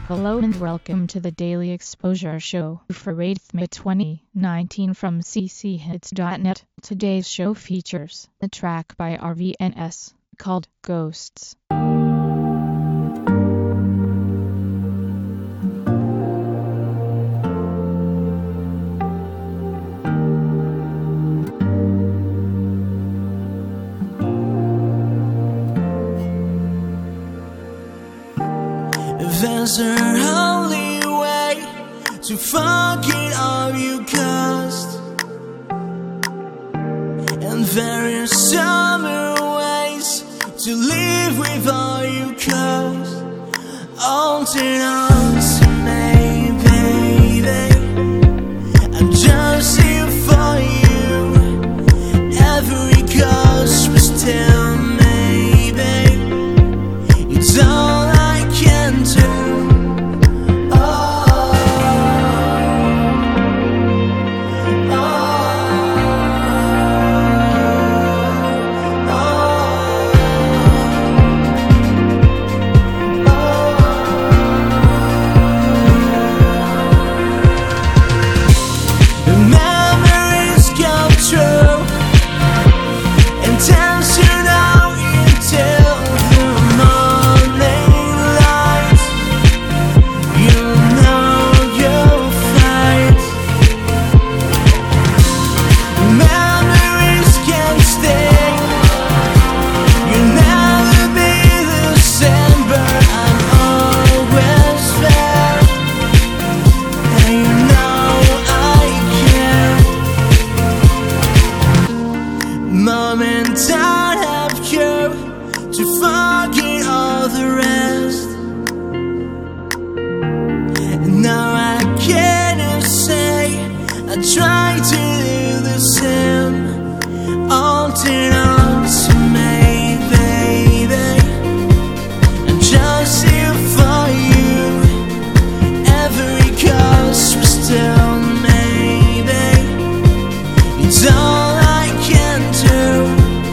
Hello and welcome to the Daily Exposure Show for 8th May 2019 from cchits.net. Today's show features a track by RVNS called Ghosts. There's a holy way to forget all you caused, and there are summer ways to live with all you caused. All turn on to me, baby. I'm just here for you. Every cause was still maybe. It's all I can do. Mom and Dad have cure to forget all the rest, and now I can't say I try to do the same. All turn on to me, baby. I'm just here for you. Every cause was still maybe. It's all I can do.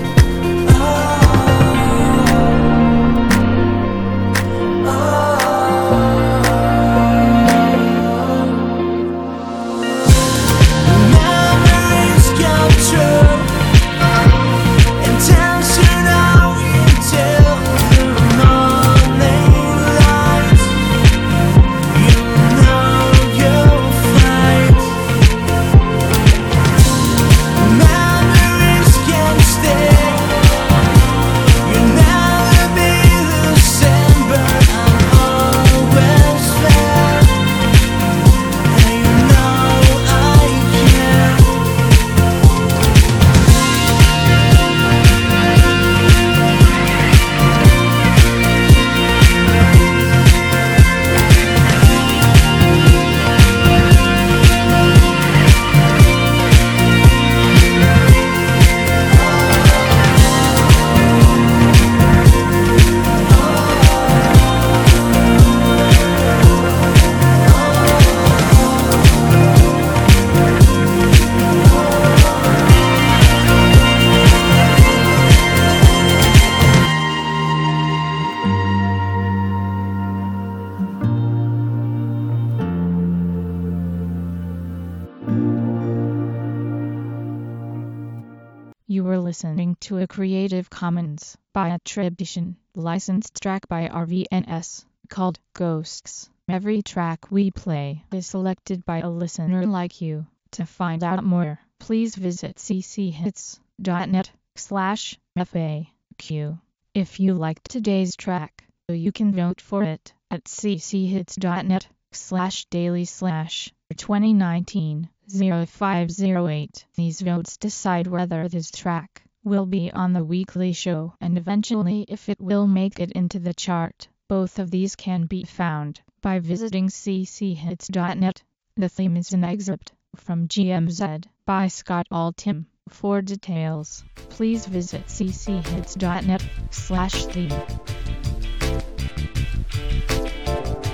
You were listening to a Creative Commons by attribution, licensed track by RVNS, called Ghosts. Every track we play is selected by a listener like you. To find out more, please visit cchits.net/FAQ. If you liked today's track, you can vote for it at cchits.net/daily/2019-0508. These votes decide whether this track will be on the weekly show and eventually if it will make it into the chart. Both of these can be found by visiting cchits.net. The theme is an excerpt from GMZ by Scott Altham. For details, please visit cchits.net/theme.